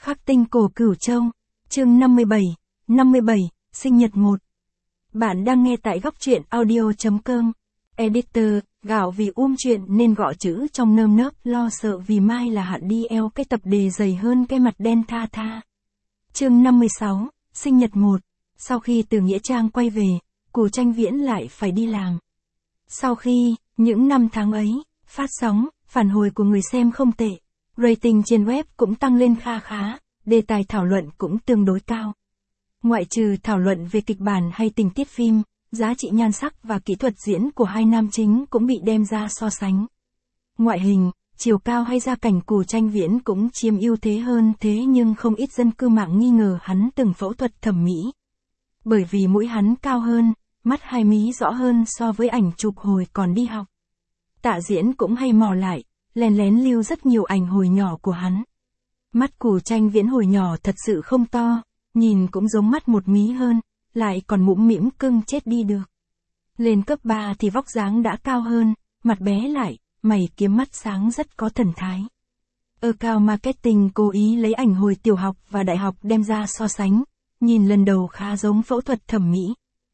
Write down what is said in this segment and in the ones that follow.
Khắc tinh cổ Cửu Châu, chương 57, sinh nhật 1. Bạn đang nghe tại góc truyện audio.com. Editor, gạo vì chuyện nên gõ chữ trong nơm nớp lo sợ vì mai là hạn đi eo cái tập đề dày hơn cái mặt đen tha tha. Chương 56, sinh nhật 1. Sau khi từ Nghĩa Trang quay về, Cù Tranh Viễn lại phải đi làm. Sau khi, những năm tháng ấy, phát sóng, phản hồi của người xem không tệ. Rating trên web cũng tăng lên kha khá, đề tài thảo luận cũng tương đối cao. Ngoại trừ thảo luận về kịch bản hay tình tiết phim, giá trị nhan sắc và kỹ thuật diễn của hai nam chính cũng bị đem ra so sánh. Ngoại hình, chiều cao hay gia cảnh Cù Tranh Viễn cũng chiếm ưu thế hơn, thế nhưng không ít dân cư mạng nghi ngờ hắn từng phẫu thuật thẩm mỹ. Bởi vì mũi hắn cao hơn, mắt hai mí rõ hơn so với ảnh chụp hồi còn đi học. Tạ Diễn cũng hay mò lại, lén lén lưu rất nhiều ảnh hồi nhỏ của hắn. Mắt Cù Tranh Viễn hồi nhỏ thật sự không to, nhìn cũng giống mắt một mí hơn, lại còn mũm mĩm cưng chết đi được. Lên cấp 3 thì vóc dáng đã cao hơn, mặt bé lại, mày kiếm mắt sáng rất có thần thái. Cao Marketing cố ý lấy ảnh hồi tiểu học và đại học đem ra so sánh, nhìn lần đầu khá giống phẫu thuật thẩm mỹ.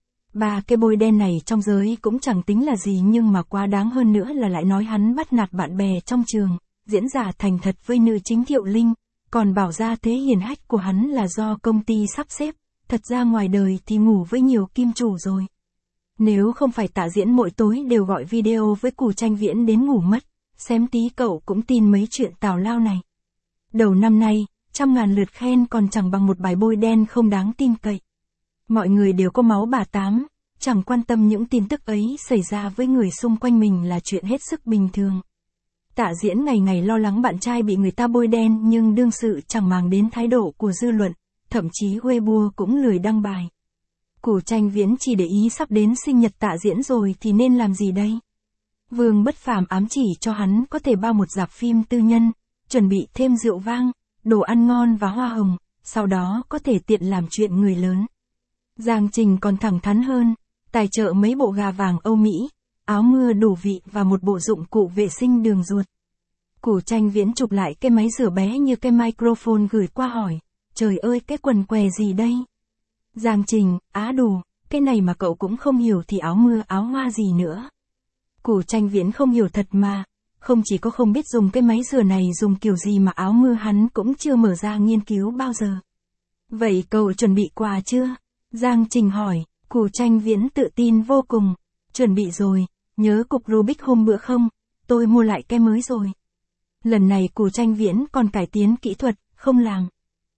Ba cái bôi đen này trong giới cũng chẳng tính là gì, nhưng mà quá đáng hơn nữa là lại nói hắn bắt nạt bạn bè trong trường, diễn giả thành thật với nữ chính Thiệu Linh, còn bảo ra thế hiển hách của hắn là do công ty sắp xếp, thật ra ngoài đời thì ngủ với nhiều kim chủ rồi. Nếu không phải Tạ Diễn mỗi tối đều gọi video với Cù Tranh Viễn đến ngủ mất, xém tí cậu cũng tin mấy chuyện tào lao này. Đầu năm nay, 100.000 lượt khen còn chẳng bằng một bài bôi đen không đáng tin cậy. Mọi người đều có máu bà tám, chẳng quan tâm những tin tức ấy xảy ra với người xung quanh mình là chuyện hết sức bình thường. Tạ Diễn ngày ngày lo lắng bạn trai bị người ta bôi đen nhưng đương sự chẳng màng đến thái độ của dư luận, thậm chí Weibo cũng lười đăng bài. Cù Tranh Viễn chỉ để ý sắp đến sinh nhật Tạ Diễn rồi thì nên làm gì đây? Vương Bất Phàm ám chỉ cho hắn có thể bao một rạp phim tư nhân, chuẩn bị thêm rượu vang, đồ ăn ngon và hoa hồng, sau đó có thể tiện làm chuyện người lớn. Giang Trình còn thẳng thắn hơn, tài trợ mấy bộ gà vàng Âu Mỹ, áo mưa đủ vị và một bộ dụng cụ vệ sinh đường ruột. Cù Tranh Viễn chụp lại cái máy rửa bé như cái microphone gửi qua hỏi, trời ơi cái quần què gì đây? Giang Trình, đủ, cái này mà cậu cũng không hiểu thì áo mưa áo hoa gì nữa. Cù Tranh Viễn không hiểu thật mà, không chỉ có không biết dùng cái máy rửa này dùng kiểu gì mà áo mưa hắn cũng chưa mở ra nghiên cứu bao giờ. Vậy cậu chuẩn bị quà chưa? Giang Trình hỏi. Cù Tranh Viễn tự tin vô cùng, chuẩn bị rồi, nhớ cục Rubik hôm bữa không, tôi mua lại cái mới rồi. Lần này Cù Tranh Viễn còn cải tiến kỹ thuật, không làm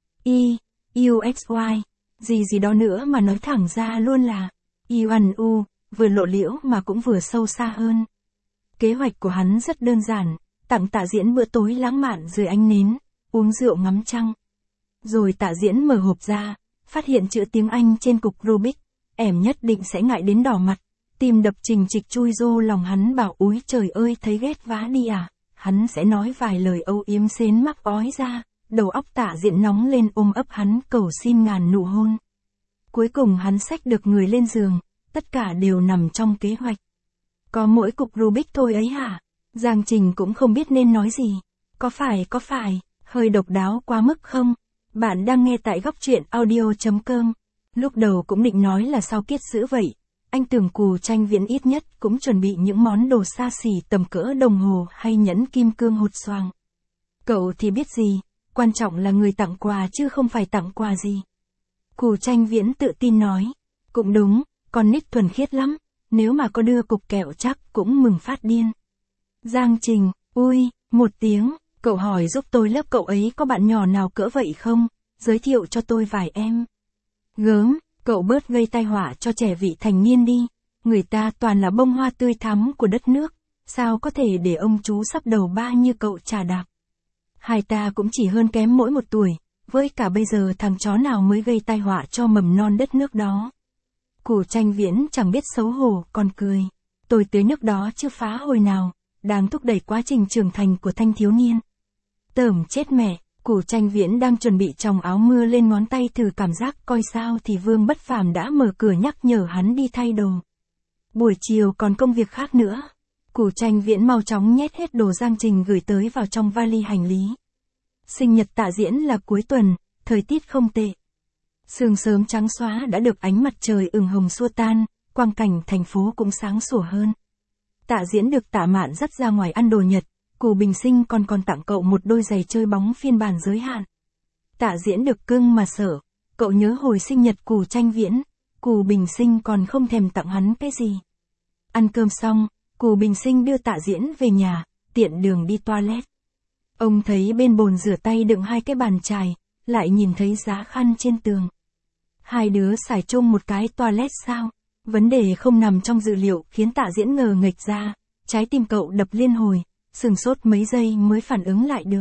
UXY, gì đó nữa mà nói thẳng ra luôn là UNU, vừa lộ liễu mà cũng vừa sâu xa hơn. Kế hoạch của hắn rất đơn giản, tặng Tạ Diễn bữa tối lãng mạn dưới ánh nến, uống rượu ngắm trăng. Rồi Tạ Diễn mở hộp ra, phát hiện chữ tiếng Anh trên cục Rubik. Em nhất định sẽ ngại đến đỏ mặt, tim đập trình trịch chui vô lòng hắn bảo úi trời ơi thấy ghét vá đi à, hắn sẽ nói vài lời âu yếm xến mắc ói ra, đầu óc Tạ Diễn nóng lên ôm ấp hắn cầu xin ngàn nụ hôn. Cuối cùng hắn xách được người lên giường, tất cả đều nằm trong kế hoạch. Có mỗi cục Rubik thôi ấy hả? Giang Trình cũng không biết nên nói gì. Có phải, hơi độc đáo quá mức không? Bạn đang nghe tại góc truyện audio.com. Lúc đầu cũng định nói là sao kiết sữa vậy, anh tưởng Cù Tranh Viễn ít nhất cũng chuẩn bị những món đồ xa xỉ tầm cỡ đồng hồ hay nhẫn kim cương hột xoàng. Cậu thì biết gì, quan trọng là người tặng quà chứ không phải tặng quà gì. Cù Tranh Viễn tự tin nói, cũng đúng, con nít thuần khiết lắm, nếu mà có đưa cục kẹo chắc cũng mừng phát điên. Giang Trình, ui, một tiếng, cậu hỏi giúp tôi lớp cậu ấy có bạn nhỏ nào cỡ vậy không, giới thiệu cho tôi vài em. Gớm, cậu bớt gây tai họa cho trẻ vị thành niên đi, người ta toàn là bông hoa tươi thắm của đất nước, sao có thể để ông chú sắp đầu ba như cậu trà đạp. Hai ta cũng chỉ hơn kém mỗi 1 tuổi, với cả bây giờ thằng chó nào mới gây tai họa cho mầm non đất nước đó. Cù Tranh Viễn chẳng biết xấu hổ còn cười, tôi tới nước đó chưa phá hồi nào, đang thúc đẩy quá trình trưởng thành của thanh thiếu niên. Tởm chết mẹ. Cù Tranh Viễn đang chuẩn bị chòng áo mưa lên ngón tay thử cảm giác coi sao thì Vương Bất Phàm đã mở cửa nhắc nhở hắn đi thay đồ. Buổi chiều còn công việc khác nữa. Cù Tranh Viễn mau chóng nhét hết đồ Giang Trình gửi tới vào trong vali hành lý. Sinh nhật Tạ Diễn là cuối tuần, thời tiết không tệ. Sương sớm trắng xóa đã được ánh mặt trời ửng hồng xua tan, quang cảnh thành phố cũng sáng sủa hơn. Tạ Diễn được Tạ Mạn dắt ra ngoài ăn đồ Nhật, Cù Bình Sinh còn tặng cậu một đôi giày chơi bóng phiên bản giới hạn. Tạ Diễn được cưng mà sợ, cậu nhớ hồi sinh nhật Cù Tranh Viễn, Cù Bình Sinh còn không thèm tặng hắn cái gì. Ăn cơm xong, Cù Bình Sinh đưa Tạ Diễn về nhà, tiện đường đi toilet. Ông thấy bên bồn rửa tay đựng 2 cái bàn chải, lại nhìn thấy giá khăn trên tường. Hai đứa xài chung một cái toilet sao? Vấn đề không nằm trong dự liệu khiến Tạ Diễn ngờ nghệch ra, trái tim cậu đập liên hồi, sửng sốt mấy giây mới phản ứng lại được.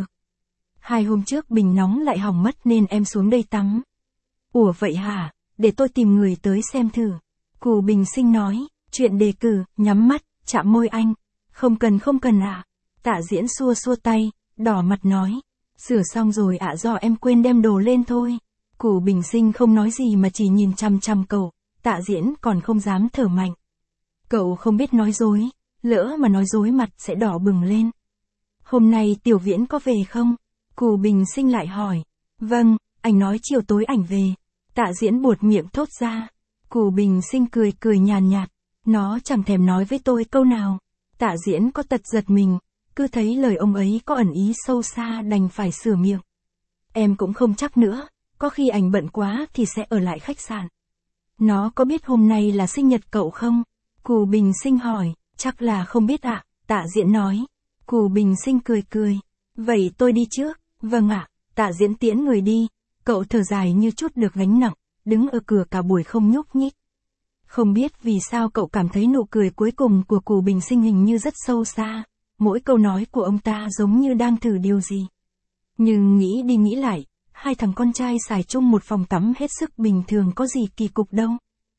2 hôm trước bình nóng lại hỏng mất nên em xuống đây tắm. Ủa vậy hả, để tôi tìm người tới xem thử. Cù Bình Sinh nói, chuyện đề cử, nhắm mắt, chạm môi anh. Không cần ạ. Tạ Diễn xua xua tay, đỏ mặt nói. Sửa xong rồi ạ, do em quên đem đồ lên thôi. Cù Bình Sinh không nói gì mà chỉ nhìn chằm chằm cậu, Tạ Diễn còn không dám thở mạnh. Cậu không biết nói dối, lỡ mà nói dối mặt sẽ đỏ bừng lên. Hôm nay Tiểu Viễn có về không? Cù Bình Sinh lại hỏi. Vâng, anh nói chiều tối ảnh về. Tạ Diễn buột miệng thốt ra. Cù Bình Sinh cười nhàn nhạt. Nó chẳng thèm nói với tôi câu nào. Tạ Diễn có tật giật mình, cứ thấy lời ông ấy có ẩn ý sâu xa đành phải sửa miệng. Em cũng không chắc nữa, có khi ảnh bận quá thì sẽ ở lại khách sạn. Nó có biết hôm nay là sinh nhật cậu không? Cù Bình Sinh hỏi. Chắc là không biết ạ, Tạ Diễn nói. Cù Bình Sinh cười. Vậy tôi đi trước. Vâng ạ. Tạ Diễn tiễn người đi. Cậu thở dài như chút được gánh nặng, đứng ở cửa cả buổi không nhúc nhích. Không biết vì sao cậu cảm thấy nụ cười cuối cùng của Cù Bình Sinh hình như rất sâu xa. Mỗi câu nói của ông ta giống như đang thử điều gì. Nhưng nghĩ đi nghĩ lại, 2 thằng con trai xài chung một phòng tắm hết sức bình thường, có gì kỳ cục đâu.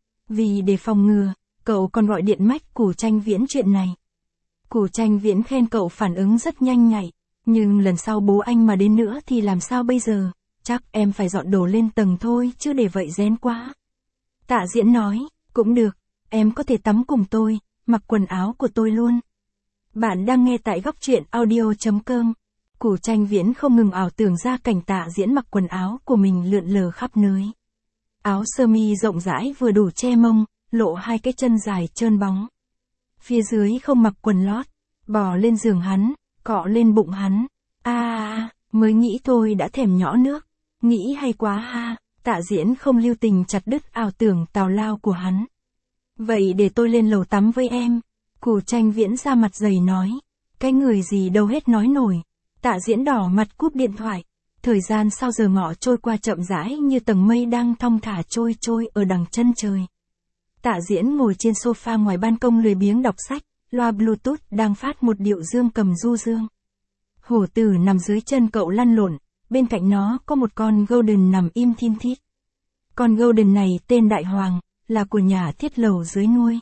Vì để phòng ngừa, cậu còn gọi điện mách Cù Tranh Viễn chuyện này. Cù Tranh Viễn khen cậu phản ứng rất nhanh nhạy, nhưng lần sau bố anh mà đến nữa thì làm sao bây giờ? Chắc em phải dọn đồ lên tầng thôi chứ để vậy rén quá. Tạ Diễn nói, cũng được, em có thể tắm cùng tôi, mặc quần áo của tôi luôn. Bạn đang nghe tại góc truyện audio.com. Cù Tranh Viễn không ngừng ảo tưởng ra cảnh Tạ Diễn mặc quần áo của mình lượn lờ khắp nơi. Áo sơ mi rộng rãi vừa đủ che mông, lộ 2 cái chân dài trơn bóng. Phía dưới không mặc quần lót, bò lên giường hắn, cọ lên bụng hắn. Mới nghĩ thôi đã thèm nhõ nước. Nghĩ hay quá ha. Tạ Diễn không lưu tình chặt đứt ảo tưởng tào lao của hắn. Vậy để tôi lên lầu tắm với em. Cù Tranh Viễn ra mặt dày nói. Cái người gì đâu hết nói nổi. Tạ Diễn đỏ mặt cúp điện thoại. Thời gian sau giờ ngọ trôi qua chậm rãi như tầng mây đang thong thả trôi ở đằng chân trời. Tạ Diễn ngồi trên sofa ngoài ban công lười biếng đọc sách, loa Bluetooth đang phát một điệu dương cầm du dương. Hổ tử nằm dưới chân cậu lăn lộn, bên cạnh nó có một con Golden nằm im thin thít. Con Golden này tên Đại Hoàng, là của nhà thiết lầu dưới nuôi.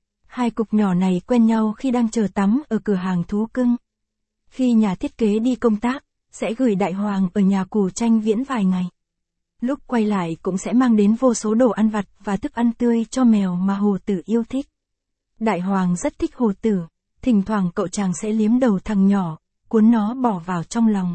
2 cục nhỏ này quen nhau khi đang chờ tắm ở cửa hàng thú cưng. Khi nhà thiết kế đi công tác, sẽ gửi Đại Hoàng ở nhà Cù Tranh Viễn vài ngày. Lúc quay lại cũng sẽ mang đến vô số đồ ăn vặt và thức ăn tươi cho mèo mà Hồ Tử yêu thích. Đại Hoàng rất thích Hồ Tử, thỉnh thoảng cậu chàng sẽ liếm đầu thằng nhỏ, cuốn nó bỏ vào trong lòng.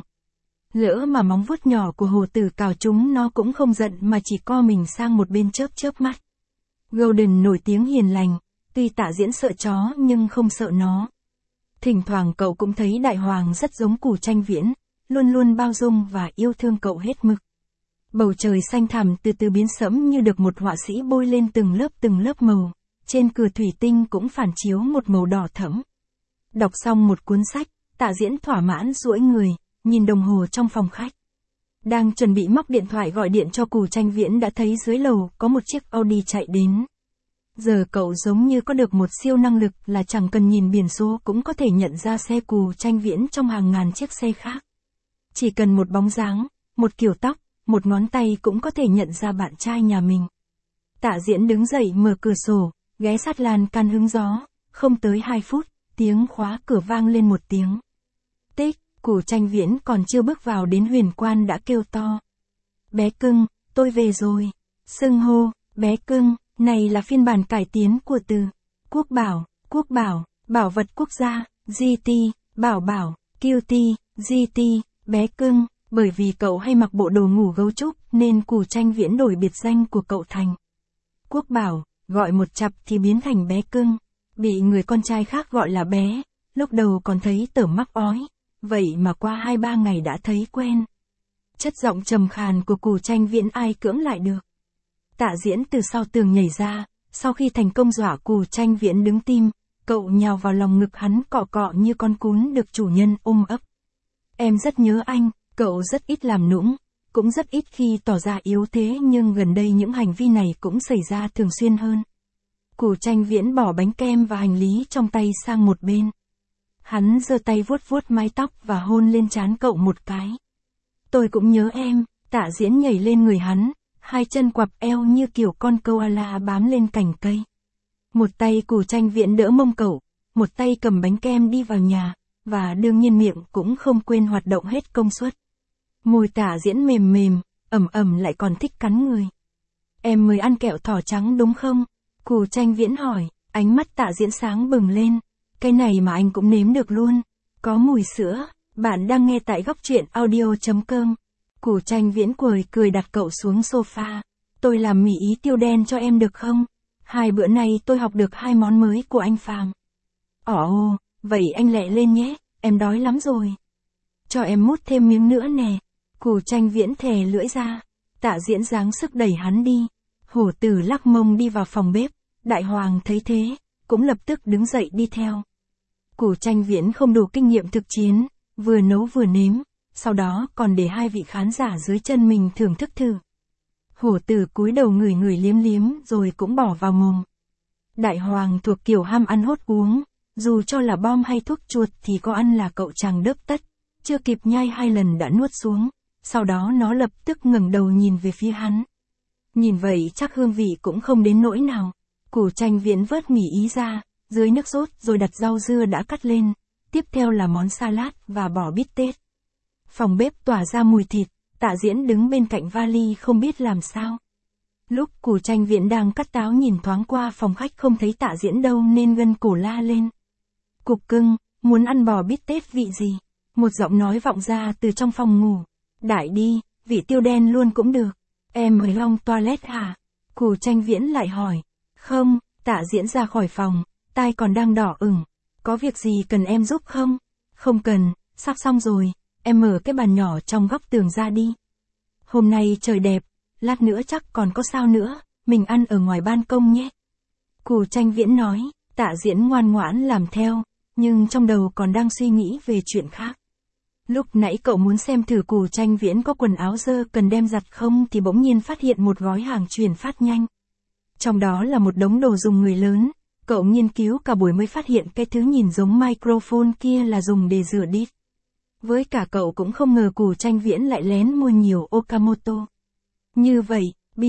Lỡ mà móng vuốt nhỏ của Hồ Tử cào chúng nó cũng không giận mà chỉ co mình sang một bên chớp mắt. Golden nổi tiếng hiền lành, tuy Tạ Diễn sợ chó nhưng không sợ nó. Thỉnh thoảng cậu cũng thấy Đại Hoàng rất giống Cù Tranh Viễn, luôn luôn bao dung và yêu thương cậu hết mực. Bầu trời xanh thẳm từ từ biến sẫm như được một họa sĩ bôi lên từng lớp màu, trên cửa thủy tinh cũng phản chiếu một màu đỏ thẫm. Đọc xong một cuốn sách, Tạ Diễn thỏa mãn duỗi người, nhìn đồng hồ trong phòng khách. Đang chuẩn bị móc điện thoại gọi điện cho Cù Tranh Viễn đã thấy dưới lầu có một chiếc Audi chạy đến. Giờ cậu giống như có được một siêu năng lực là chẳng cần nhìn biển số cũng có thể nhận ra xe Cù Tranh Viễn trong hàng ngàn chiếc xe khác. Chỉ cần một bóng dáng, một kiểu tóc, một ngón tay cũng có thể nhận ra bạn trai nhà mình. Tạ Diễn đứng dậy mở cửa sổ, ghé sát lan can hứng gió, không tới 2 phút, tiếng khóa cửa vang lên một tiếng. Tích, Cù Tranh Viễn còn chưa bước vào đến huyền quan đã kêu to. Bé cưng, tôi về rồi. Xưng hô, bé cưng, này là phiên bản cải tiến của từ quốc bảo, bảo vật quốc gia, GT, bảo, QT, GT, bé cưng, Bởi vì cậu hay mặc bộ đồ ngủ gấu trúc nên Cù Tranh Viễn đổi biệt danh của cậu thành Quốc Bảo, gọi một chặp thì biến thành bé cưng. Bị người con trai khác gọi là bé, lúc đầu còn thấy tởm mắc ói, vậy mà qua 2-3 ngày đã thấy quen. Chất giọng trầm khàn của Cù Tranh Viễn ai cưỡng lại được. Tạ Diễn từ sau tường nhảy ra, sau khi thành công dọa Cù Tranh Viễn đứng tim, cậu nhào vào lòng ngực hắn cọ cọ như con cún được chủ nhân ôm ấp. Em rất nhớ anh, cậu rất ít làm nũng, cũng rất ít khi tỏ ra yếu thế nhưng gần đây những hành vi này cũng xảy ra thường xuyên hơn. Cù Tranh Viễn bỏ bánh kem và hành lý trong tay sang một bên. Hắn giơ tay vuốt vuốt mái tóc và hôn lên trán cậu một cái. Tôi cũng nhớ em. Tạ Diễn nhảy lên người hắn, hai chân quặp eo như kiểu con koala bám lên cành cây. Một tay Cù Tranh Viễn đỡ mông cậu, một tay cầm bánh kem đi vào nhà, và đương nhiên miệng cũng không quên hoạt động hết công suất. Môi Tạ Diễn mềm mềm, ẩm ẩm lại còn thích cắn người. Em mới ăn kẹo thỏ trắng đúng không? Cù Tranh Viễn hỏi, ánh mắt Tạ Diễn sáng bừng lên. Cái này mà anh cũng nếm được luôn. Có mùi sữa. Bạn đang nghe tại góc truyện audio.com. Cù Tranh Viễn cười đặt cậu xuống sofa. Tôi làm mì ý tiêu đen cho em được không? 2 bữa nay tôi học được 2 món mới của anh Phàm. Ồ, vậy anh lẹ lên nhé, em đói lắm rồi. Cho em mút thêm miếng nữa nè. Cù Tranh Viễn thè lưỡi ra. Tạ Diễn giáng sức đẩy hắn đi. Hổ Tử lắc mông đi vào phòng bếp. Đại Hoàng thấy thế, cũng lập tức đứng dậy đi theo. Cù Tranh Viễn không đủ kinh nghiệm thực chiến, vừa nấu vừa nếm, sau đó còn để 2 vị khán giả dưới chân mình thưởng thức thử. Hổ Tử cúi đầu ngửi liếm liếm rồi cũng bỏ vào mồm. Đại Hoàng thuộc kiểu ham ăn hốt uống, dù cho là bom hay thuốc chuột thì có ăn là cậu chàng đớp tất, chưa kịp nhai 2 lần đã nuốt xuống, sau đó nó lập tức ngẩng đầu nhìn về phía hắn. Nhìn vậy chắc hương vị cũng không đến nỗi nào. Cù Tranh Viễn vớt mì ý ra, dưới nước sốt rồi đặt rau dưa đã cắt lên, tiếp theo là món salad và bò bít tết. Phòng bếp tỏa ra mùi thịt, Tạ Diễn đứng bên cạnh vali không biết làm sao. Lúc Cù Tranh Viễn đang cắt táo nhìn thoáng qua phòng khách không thấy Tạ Diễn đâu nên gân cổ la lên. Cục cưng, muốn ăn bò bít tết vị gì? Một giọng nói vọng ra từ trong phòng ngủ. Đại đi, vị tiêu đen luôn cũng được. Em mới long toilet hả? Cù Tranh Viễn lại hỏi. Không, Tạ Diễn ra khỏi phòng, tai còn đang đỏ ửng. Có việc gì cần em giúp không? Không cần, sắp xong rồi, em mở cái bàn nhỏ trong góc tường ra đi. Hôm nay trời đẹp, lát nữa chắc còn có sao nữa, mình ăn ở ngoài ban công nhé. Cù Tranh Viễn nói, Tạ Diễn ngoan ngoãn làm theo, nhưng trong đầu còn đang suy nghĩ về chuyện khác. Lúc nãy cậu muốn xem thử Cù Tranh Viễn có quần áo dơ cần đem giặt không thì bỗng nhiên phát hiện một gói hàng chuyển phát nhanh. Trong đó là một đống đồ dùng người lớn, cậu nghiên cứu cả buổi mới phát hiện cái thứ nhìn giống microphone kia là dùng để rửa đít. Với cả cậu cũng không ngờ Cù Tranh Viễn lại lén mua nhiều Okamoto. Như vậy,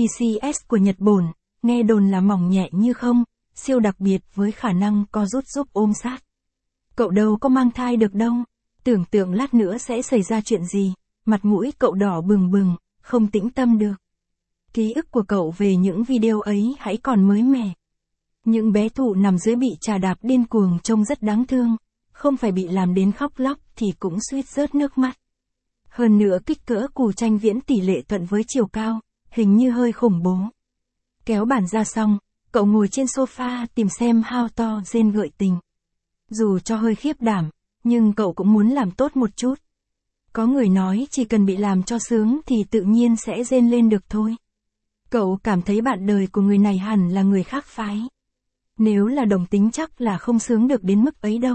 BCS của Nhật Bản, nghe đồn là mỏng nhẹ như không, siêu đặc biệt với khả năng co rút giúp ôm sát. Cậu đâu có mang thai được đâu, tưởng tượng lát nữa sẽ xảy ra chuyện gì, mặt mũi cậu đỏ bừng bừng, không tĩnh tâm được. Ký ức của cậu về những video ấy hãy còn mới mẻ. Những bé thụ nằm dưới bị trà đạp điên cuồng trông rất đáng thương, không phải bị làm đến khóc lóc thì cũng suýt rớt nước mắt. Hơn nữa kích cỡ Cù Tranh Viễn tỷ lệ thuận với chiều cao, hình như hơi khủng bố. Kéo bàn ra xong, cậu ngồi trên sofa tìm xem how to rên gợi tình. Dù cho hơi khiếp đảm, nhưng cậu cũng muốn làm tốt một chút. Có người nói chỉ cần bị làm cho sướng thì tự nhiên sẽ rên lên được thôi. Cậu cảm thấy bạn đời của người này hẳn là người khác phái. Nếu là đồng tính chắc là không sướng được đến mức ấy đâu.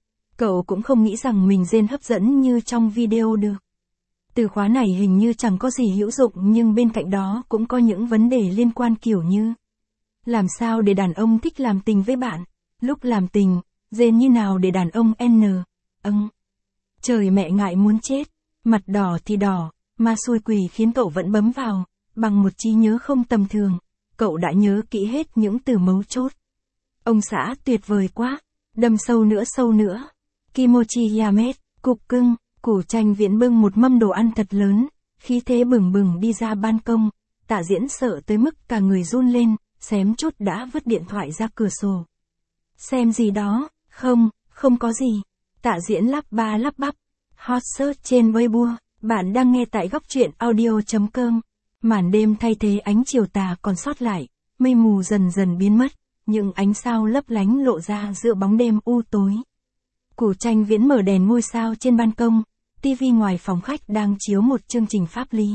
Cậu cũng không nghĩ rằng mình rên hấp dẫn như trong video được. Từ khóa này hình như chẳng có gì hữu dụng nhưng bên cạnh đó cũng có những vấn đề liên quan kiểu như làm sao để đàn ông thích làm tình với bạn, lúc làm tình, rên như nào để đàn ông Trời mẹ ngại muốn chết, mặt đỏ thì đỏ, ma xui quỷ khiến cậu vẫn bấm vào, bằng một trí nhớ không tầm thường, cậu đã nhớ kỹ hết những từ mấu chốt. Ông xã tuyệt vời quá, đâm sâu nữa. Kimochi Yamet, cục cưng, Cù Tranh Viễn bưng một mâm đồ ăn thật lớn, khí thế bừng bừng đi ra ban công, Tạ Diễn sợ tới mức cả người run lên, xém chút đã vứt điện thoại ra cửa sổ. Xem gì đó, không có gì. Tạ Diễn lắp ba lắp bắp, hot search trên Weibo, Bạn đang nghe tại góc truyện audio.com. Màn đêm thay thế ánh chiều tà còn sót lại, mây mù dần dần biến mất, những ánh sao lấp lánh lộ ra giữa bóng đêm u tối. Củ Tranh Viễn mở đèn ngôi sao trên ban công, tivi ngoài phòng khách đang chiếu một chương trình pháp lý.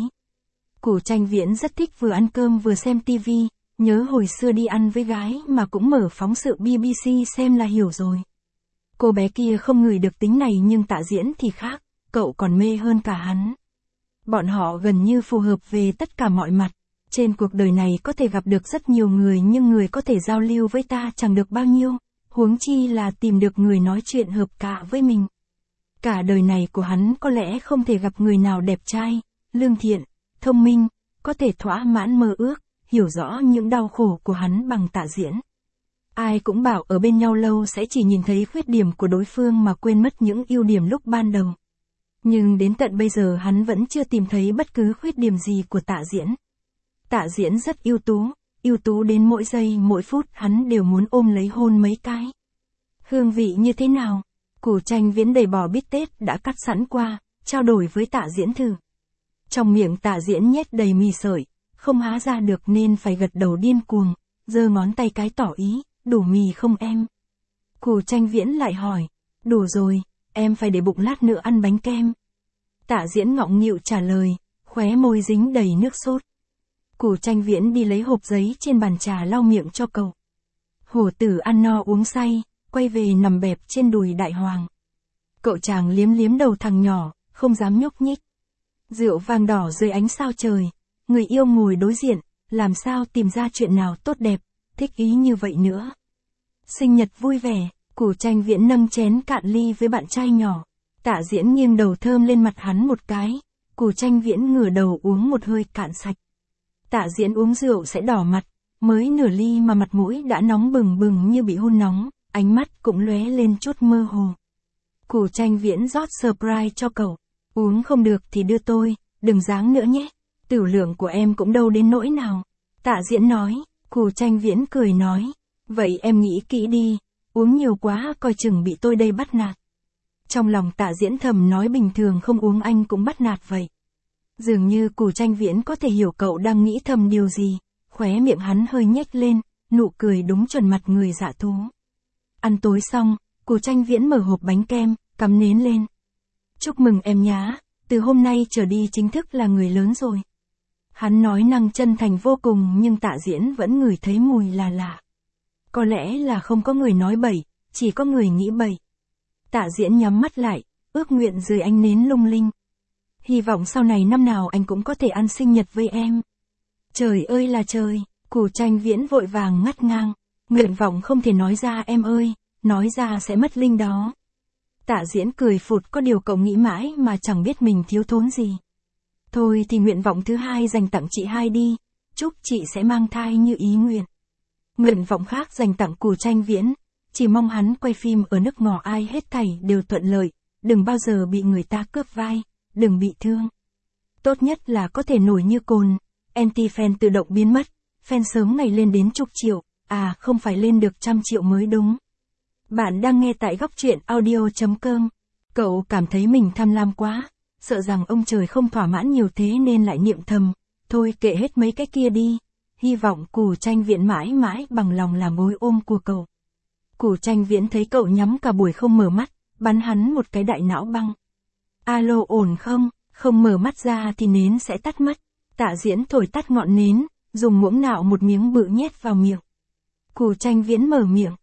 Củ Tranh Viễn rất thích vừa ăn cơm vừa xem tivi, nhớ hồi xưa đi ăn với gái mà cũng mở phóng sự BBC xem là hiểu rồi. Cô bé kia không ngửi được tính này nhưng Tạ Diễn thì khác, cậu còn mê hơn cả hắn. Bọn họ gần như phù hợp về tất cả mọi mặt. Trên cuộc đời này có thể gặp được rất nhiều người nhưng người có thể giao lưu với ta chẳng được bao nhiêu, huống chi là tìm được người nói chuyện hợp cạ với mình. Cả đời này của hắn có lẽ không thể gặp người nào đẹp trai, lương thiện, thông minh, có thể thỏa mãn mơ ước, hiểu rõ những đau khổ của hắn bằng Tạ Diễn. Ai cũng bảo ở bên nhau lâu sẽ chỉ nhìn thấy khuyết điểm của đối phương mà quên mất những ưu điểm lúc ban đầu. Nhưng đến tận bây giờ hắn vẫn chưa tìm thấy bất cứ khuyết điểm gì của Tạ Diễn. Tạ Diễn rất ưu tú đến mỗi giây mỗi phút hắn đều muốn ôm lấy hôn mấy cái. Hương vị như thế nào? Củ Tranh Viễn đầy bò bít tết đã cắt sẵn qua, trao đổi với Tạ Diễn thử. Trong miệng Tạ Diễn nhét đầy mì sợi, không há ra được nên phải gật đầu điên cuồng, giơ ngón tay cái tỏ ý, đủ mì không em? Củ Tranh Viễn lại hỏi, đủ rồi, em phải để bụng lát nữa ăn bánh kem. Tạ Diễn ngọng nghịu trả lời, khóe môi dính đầy nước sốt. Củ Tranh Viễn đi lấy hộp giấy trên bàn trà lau miệng cho cậu. Hổ tử ăn no uống say, quay về nằm bẹp trên đùi đại hoàng. Cậu chàng liếm liếm đầu thằng nhỏ, không dám nhúc nhích. Rượu vang đỏ dưới ánh sao trời, người yêu ngồi đối diện, làm sao tìm ra chuyện nào tốt đẹp, thích ý như vậy nữa. Sinh nhật vui vẻ, Củ Tranh Viễn nâng chén cạn ly với bạn trai nhỏ. Tạ Diễn nghiêng đầu thơm lên mặt hắn một cái, Củ Tranh Viễn ngửa đầu uống một hơi cạn sạch. Tạ Diễn uống rượu sẽ đỏ mặt, mới nửa ly mà mặt mũi đã nóng bừng bừng như bị hun nóng, ánh mắt cũng lóe lên chút mơ hồ. Củ Tranh Viễn rót Sprite cho cậu, uống không được thì đưa tôi, đừng giáng nữa nhé, tửu lượng của em cũng đâu đến nỗi nào. Tạ Diễn nói, Củ Tranh Viễn cười nói, vậy em nghĩ kỹ đi, uống nhiều quá coi chừng bị tôi đây bắt nạt. Trong lòng Tạ Diễn thầm nói bình thường không uống anh cũng bắt nạt vậy. Dường như Củ Tranh Viễn có thể hiểu cậu đang nghĩ thầm điều gì, khóe miệng hắn hơi nhếch lên, nụ cười đúng chuẩn mặt người dạ thú. Ăn tối xong, Củ Tranh Viễn mở hộp bánh kem, cắm nến lên. Chúc mừng em nhá, từ hôm nay trở đi chính thức là người lớn rồi. Hắn nói năng chân thành vô cùng nhưng Tạ Diễn vẫn ngửi thấy mùi là lạ. Có lẽ là không có người nói bậy, chỉ có người nghĩ bậy. Tạ Diễn nhắm mắt lại, ước nguyện dưới ánh nến lung linh. Hy vọng sau này năm nào anh cũng có thể ăn sinh nhật với em. Trời ơi là trời, Củ Tranh Viễn vội vàng ngắt ngang. Nguyện vọng không thể nói ra em ơi, nói ra sẽ mất linh đó. Tạ Diễn cười phụt, có điều cậu nghĩ mãi mà chẳng biết mình thiếu thốn gì. Thôi thì nguyện vọng thứ hai dành tặng chị hai đi, chúc chị sẽ mang thai như ý nguyện. Nguyện vọng khác dành tặng Củ Tranh Viễn, chỉ mong hắn quay phim ở nước ngỏ ai hết thảy đều thuận lợi, đừng bao giờ bị người ta cướp vai, đừng bị thương. Tốt nhất là có thể nổi như cồn, anti-fan tự động biến mất, fan sớm ngày lên đến chục triệu, à không phải lên được 100 triệu mới đúng. Bạn đang nghe tại góc truyện audio.com. Cậu cảm thấy mình tham lam quá, sợ rằng ông trời không thỏa mãn nhiều thế nên lại niệm thầm, thôi kệ hết mấy cái kia đi, hy vọng Củ Tranh Viễn mãi mãi bằng lòng làm gối ôm của cậu. Củ Tranh Viễn thấy cậu nhắm cả buổi không mở mắt, bắn hắn một cái đại não băng. Alo ổn không, không mở mắt ra thì nến sẽ tắt mất. Tạ Diễn thổi tắt ngọn nến, dùng muỗng nạo một miếng bự nhét vào miệng. Củ Tranh Viễn mở miệng,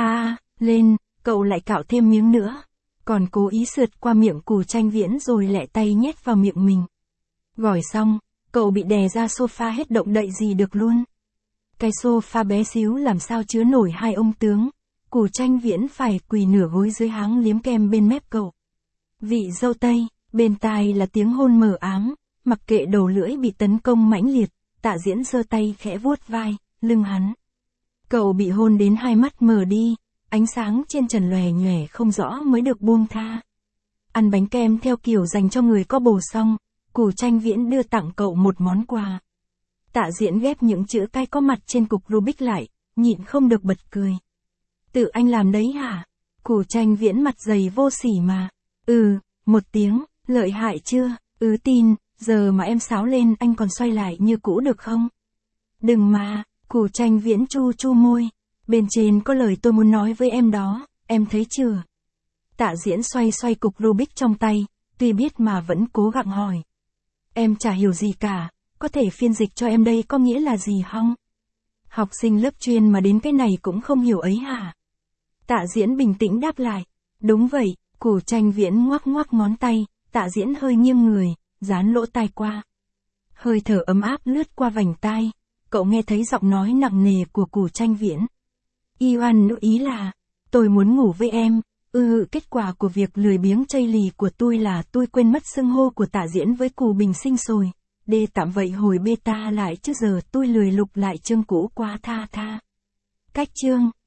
lên, cậu lại cạo thêm miếng nữa. Còn cố ý sượt qua miệng Củ Tranh Viễn rồi lẹ tay nhét vào miệng mình. Gỏi xong, cậu bị đè ra sofa hết động đậy gì được luôn. Cái sofa bé xíu làm sao chứa nổi hai ông tướng. Củ Tranh Viễn phải quỳ nửa gối dưới háng liếm kem bên mép cậu. Vị dâu tây, bên tai là tiếng hôn mờ ám, mặc kệ đầu lưỡi bị tấn công mãnh liệt, Tạ Diễn giơ tay khẽ vuốt vai, lưng hắn. Cậu bị hôn đến hai mắt mờ đi, ánh sáng trên trần lòe nhòe không rõ mới được buông tha. Ăn bánh kem theo kiểu dành cho người có bồ xong, Củ Tranh Viễn đưa tặng cậu một món quà. Tạ Diễn ghép những chữ cái có mặt trên cục Rubik lại, nhịn không được bật cười. Tự anh làm đấy hả? Củ Tranh Viễn mặt dày vô sỉ mà. Một tiếng, lợi hại chưa? Tin, giờ mà em sáo lên anh còn xoay lại như cũ được không? Đừng mà, Củ Tranh Viễn chu chu môi. Bên trên có lời tôi muốn nói với em đó, em thấy chưa? Tạ Diễn xoay xoay cục Rubik trong tay, tuy biết mà vẫn cố gắng hỏi. Em chả hiểu gì cả, có thể phiên dịch cho em đây có nghĩa là gì không? Học sinh lớp chuyên mà đến cái này cũng không hiểu ấy hả? Tạ Diễn bình tĩnh đáp lại. Đúng vậy, Củ Tranh Viễn ngoắc ngoắc ngón tay, Tạ Diễn hơi nghiêng người, dán lỗ tai qua. Hơi thở ấm áp lướt qua vành tai, cậu nghe thấy giọng nói nặng nề của Củ Tranh Viễn. Iwan ý là, tôi muốn ngủ với em, kết quả của việc lười biếng chây lì của tôi là tôi quên mất xưng hô của Tạ Diễn với Cù Bình Sinh rồi. Tạm vậy hồi beta lại chứ giờ tôi lười lục lại chương cũ quá tha. Cách chương